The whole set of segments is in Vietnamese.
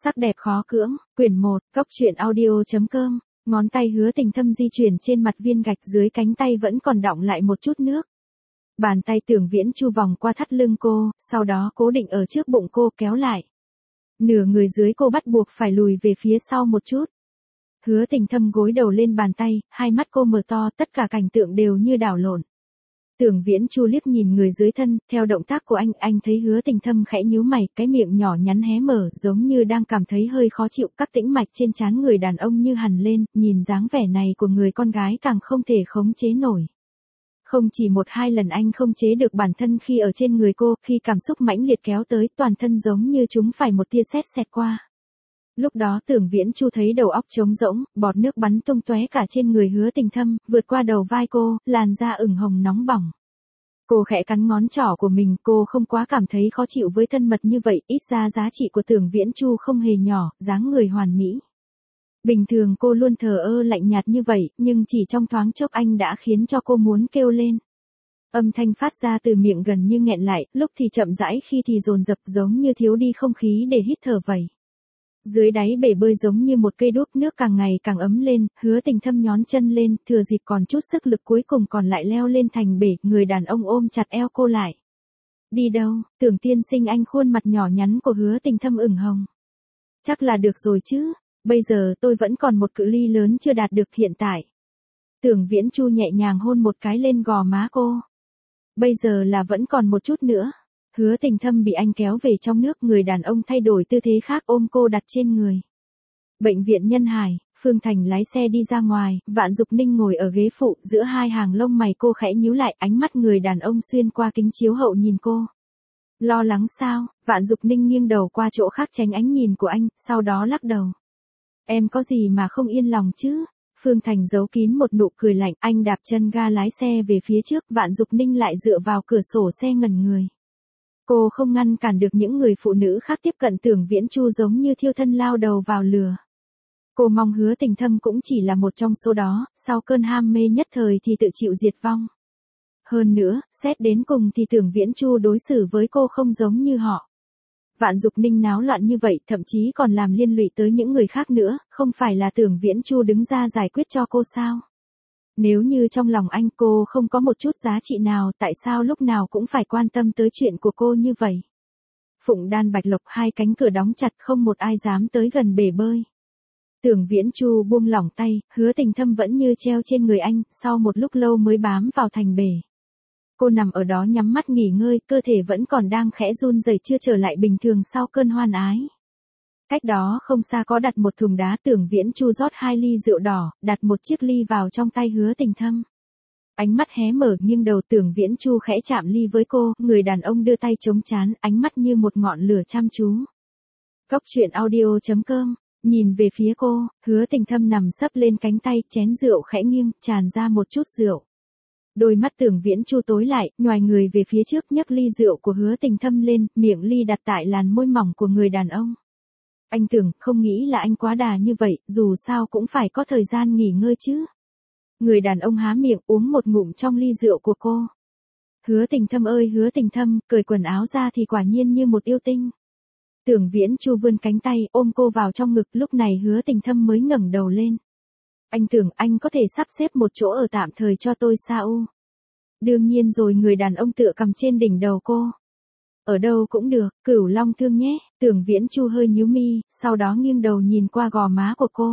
Sắc đẹp khó cưỡng, quyển 1, cốc truyện audio.com, ngón tay Hứa Tình Thâm di chuyển trên mặt viên gạch dưới cánh tay vẫn còn đọng lại một chút nước. Bàn tay Tưởng Viễn Chu vòng qua thắt lưng cô, sau đó cố định ở trước bụng cô kéo lại. Nửa người dưới cô bắt buộc phải lùi về phía sau một chút. Hứa Tình Thâm gối đầu lên bàn tay, hai mắt cô mở to, tất cả cảnh tượng đều như đảo lộn. Tưởng Viễn Chu liếc nhìn người dưới thân, theo động tác của anh thấy Hứa Tình Thâm khẽ nhíu mày, cái miệng nhỏ nhắn hé mở, giống như đang cảm thấy hơi khó chịu, các tĩnh mạch trên trán người đàn ông như hằn lên, nhìn dáng vẻ này của người con gái càng không thể khống chế nổi. Không chỉ một hai lần anh không chế được bản thân khi ở trên người cô, khi cảm xúc mãnh liệt kéo tới, toàn thân giống như chúng phải một tia sét xẹt qua. Lúc đó Tưởng Viễn Chu thấy đầu óc trống rỗng, bọt nước bắn tung tóe cả trên người Hứa Tình Thâm, vượt qua đầu vai cô, làn da ửng hồng nóng bỏng. Cô khẽ cắn ngón trỏ của mình, cô không quá cảm thấy khó chịu với thân mật như vậy, ít ra giá trị của Tưởng Viễn Chu không hề nhỏ, dáng người hoàn mỹ. Bình thường cô luôn thờ ơ lạnh nhạt như vậy, nhưng chỉ trong thoáng chốc anh đã khiến cho cô muốn kêu lên. Âm thanh phát ra từ miệng gần như nghẹn lại, lúc thì chậm rãi khi thì dồn dập giống như thiếu đi không khí để hít thở vậy. Dưới đáy bể bơi giống như một cây đuốc, nước càng ngày càng ấm lên, Hứa Tình Thâm nhón chân lên, thừa dịp còn chút sức lực cuối cùng còn lại leo lên thành bể, người đàn ông ôm chặt eo cô lại. Đi đâu, Tưởng tiên sinh? Anh khuôn mặt nhỏ nhắn của Hứa Tình Thâm ửng hồng. Chắc là được rồi chứ, bây giờ tôi vẫn còn một cự ly lớn chưa đạt được hiện tại. Tưởng Viễn Chu nhẹ nhàng hôn một cái lên gò má cô. Bây giờ là vẫn còn một chút nữa. Hứa Tình Thâm bị anh kéo về trong nước, người đàn ông thay đổi tư thế khác ôm cô đặt trên người. Bệnh viện Nhân Hải, Phương Thành lái xe đi ra ngoài, Vạn Dục Ninh ngồi ở ghế phụ, giữa hai hàng lông mày cô khẽ nhíu lại, ánh mắt người đàn ông xuyên qua kính chiếu hậu nhìn cô. Lo lắng sao? Vạn Dục Ninh nghiêng đầu qua chỗ khác tránh ánh nhìn của anh, sau đó lắc đầu. Em có gì mà không yên lòng chứ? Phương Thành giấu kín một nụ cười lạnh, anh đạp chân ga lái xe về phía trước, Vạn Dục Ninh lại dựa vào cửa sổ xe ngẩn người. Cô không ngăn cản được những người phụ nữ khác tiếp cận Tưởng Viễn Chu giống như thiêu thân lao đầu vào lửa. Cô mong Hứa Tình Thâm cũng chỉ là một trong số đó, sau cơn ham mê nhất thời thì tự chịu diệt vong. Hơn nữa, xét đến cùng thì Tưởng Viễn Chu đối xử với cô không giống như họ. Vạn Dục Ninh náo loạn như vậy, thậm chí còn làm liên lụy tới những người khác nữa, không phải là Tưởng Viễn Chu đứng ra giải quyết cho cô sao? Nếu như trong lòng anh cô không có một chút giá trị nào, tại sao lúc nào cũng phải quan tâm tới chuyện của cô như vậy? Phụng Đan Bạch Lộc, hai cánh cửa đóng chặt, không một ai dám tới gần bể bơi. Tưởng Viễn Chu buông lỏng tay, Hứa Tình Thâm vẫn như treo trên người anh, sau một lúc lâu mới bám vào thành bể. Cô nằm ở đó nhắm mắt nghỉ ngơi, cơ thể vẫn còn đang khẽ run rẩy, chưa trở lại bình thường sau cơn hoan ái. Cách đó không xa có đặt một thùng đá, Tưởng Viễn Chu rót 2 ly rượu đỏ, đặt một chiếc ly vào trong tay Hứa Tình Thâm. Ánh mắt hé mở, nghiêng đầu, Tưởng Viễn Chu khẽ chạm ly với cô, người đàn ông đưa tay chống trán, ánh mắt như một ngọn lửa chăm chú. cốc truyện audio.com, nhìn về phía cô, Hứa Tình Thâm nằm sấp lên cánh tay, chén rượu khẽ nghiêng, tràn ra một chút rượu. Đôi mắt Tưởng Viễn Chu tối lại, nhoài người về phía trước, nhấc ly rượu của Hứa Tình Thâm lên, miệng ly đặt tại làn môi mỏng của người đàn ông. Anh tưởng, không nghĩ là anh quá đà như vậy, dù sao cũng phải có thời gian nghỉ ngơi chứ. Người đàn ông há miệng uống một ngụm trong ly rượu của cô. Hứa Tình Thâm ơi Hứa Tình Thâm, cởi quần áo ra thì quả nhiên như một yêu tinh. Tưởng Viễn Chu vươn cánh tay, ôm cô vào trong ngực, lúc này Hứa Tình Thâm mới ngẩng đầu lên. Anh tưởng anh có thể sắp xếp một chỗ ở tạm thời cho tôi sao? Đương nhiên rồi, người đàn ông tựa cằm trên đỉnh đầu cô. Ở đâu cũng được, Cửu Long Thương nhé. Tưởng Viễn Chu hơi nhíu mi, sau đó nghiêng đầu nhìn qua gò má của cô.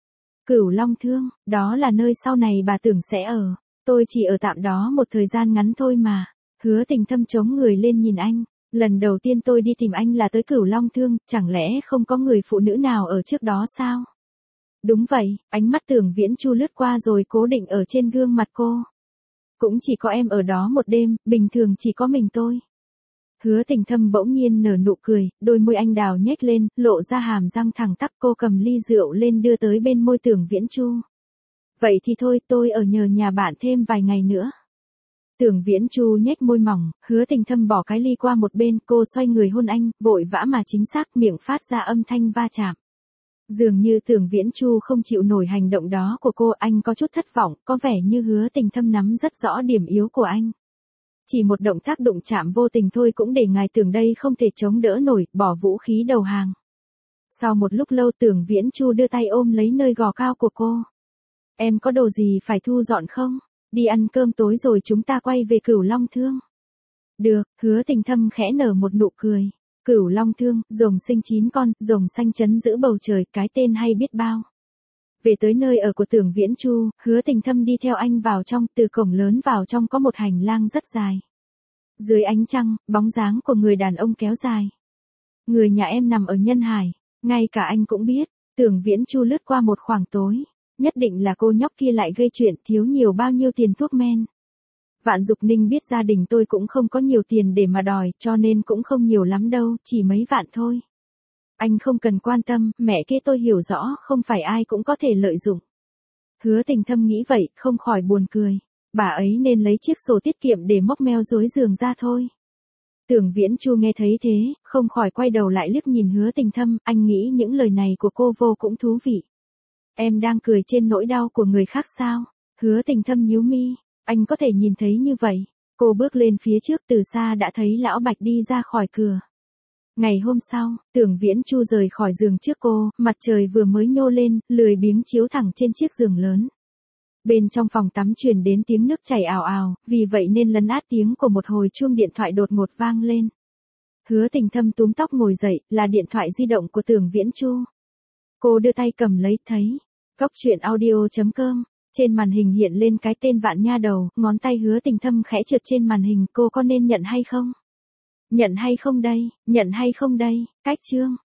Cửu Long Thương, đó là nơi sau này bà Tưởng sẽ ở. Tôi chỉ ở tạm đó một thời gian ngắn thôi mà. Hứa Tình Thâm chống người lên nhìn anh. Lần đầu tiên tôi đi tìm anh là tới Cửu Long Thương, chẳng lẽ không có người phụ nữ nào ở trước đó sao? Đúng vậy, ánh mắt Tưởng Viễn Chu lướt qua rồi cố định ở trên gương mặt cô. Cũng chỉ có em ở đó một đêm, bình thường chỉ có mình tôi. Hứa Tình Thâm bỗng nhiên nở nụ cười, đôi môi anh đào nhếch lên, lộ ra hàm răng thẳng tắp, cô cầm ly rượu lên đưa tới bên môi Tưởng Viễn Chu. Vậy thì thôi, tôi ở nhờ nhà bạn thêm vài ngày nữa. Tưởng Viễn Chu nhếch môi mỏng, Hứa Tình Thâm bỏ cái ly qua một bên, cô xoay người hôn anh, vội vã mà chính xác, miệng phát ra âm thanh va chạm. Dường như Tưởng Viễn Chu không chịu nổi hành động đó của cô, anh có chút thất vọng, có vẻ như Hứa Tình Thâm nắm rất rõ điểm yếu của anh. Chỉ một động tác đụng chạm vô tình thôi cũng để ngài tưởng đây không thể chống đỡ nổi, bỏ vũ khí đầu hàng. Sau một lúc lâu Tưởng Viễn Chu đưa tay ôm lấy nơi gò cao của cô. Em có đồ gì phải thu dọn không? Đi ăn cơm tối rồi chúng ta quay về Cửu Long Thương. Được, Hứa Tình Thâm khẽ nở một nụ cười. Cửu Long Thương, rồng sinh 9 con, rồng xanh chấn giữ bầu trời, cái tên hay biết bao. Về tới nơi ở của Tưởng Viễn Chu, Hứa Tình Thâm đi theo anh vào trong, từ cổng lớn vào trong có một hành lang rất dài. Dưới ánh trăng, bóng dáng của người đàn ông kéo dài. Người nhà em nằm ở Nhân Hải, ngay cả anh cũng biết. Tưởng Viễn Chu lướt qua một khoảng tối. Nhất định là cô nhóc kia lại gây chuyện, thiếu nhiều bao nhiêu tiền thuốc men. Vạn Dục Ninh biết gia đình tôi cũng không có nhiều tiền để mà đòi, cho nên cũng không nhiều lắm đâu, chỉ mấy vạn thôi. Anh không cần quan tâm, mẹ kế tôi hiểu rõ, không phải ai cũng có thể lợi dụng. Hứa Tình Thâm nghĩ vậy, không khỏi buồn cười. Bà ấy nên lấy chiếc sổ tiết kiệm để móc meo dối giường ra thôi. Tưởng Viễn Chu nghe thấy thế, không khỏi quay đầu lại liếc nhìn Hứa Tình Thâm, anh nghĩ những lời này của cô vô cũng thú vị. Em đang cười trên nỗi đau của người khác sao? Hứa Tình Thâm nhíu mi, anh có thể nhìn thấy như vậy. Cô bước lên phía trước, từ xa đã thấy Lão Bạch đi ra khỏi cửa. Ngày hôm sau, Tưởng Viễn Chu rời khỏi giường trước cô, mặt trời vừa mới nhô lên, lười biếng chiếu thẳng trên chiếc giường lớn. Bên trong phòng tắm truyền đến tiếng nước chảy ào ào, vì vậy nên lấn át tiếng của một hồi chuông điện thoại đột ngột vang lên. Hứa Tình Thâm túm tóc ngồi dậy, là điện thoại di động của Tưởng Viễn Chu. Cô đưa tay cầm lấy, thấy. Coctruyện.audio.com. Trên màn hình hiện lên cái tên Vạn Nha Đầu, ngón tay Hứa Tình Thâm khẽ trượt trên màn hình, cô có nên nhận hay không? Nhận hay không đây, nhận hay không đây, cách chương.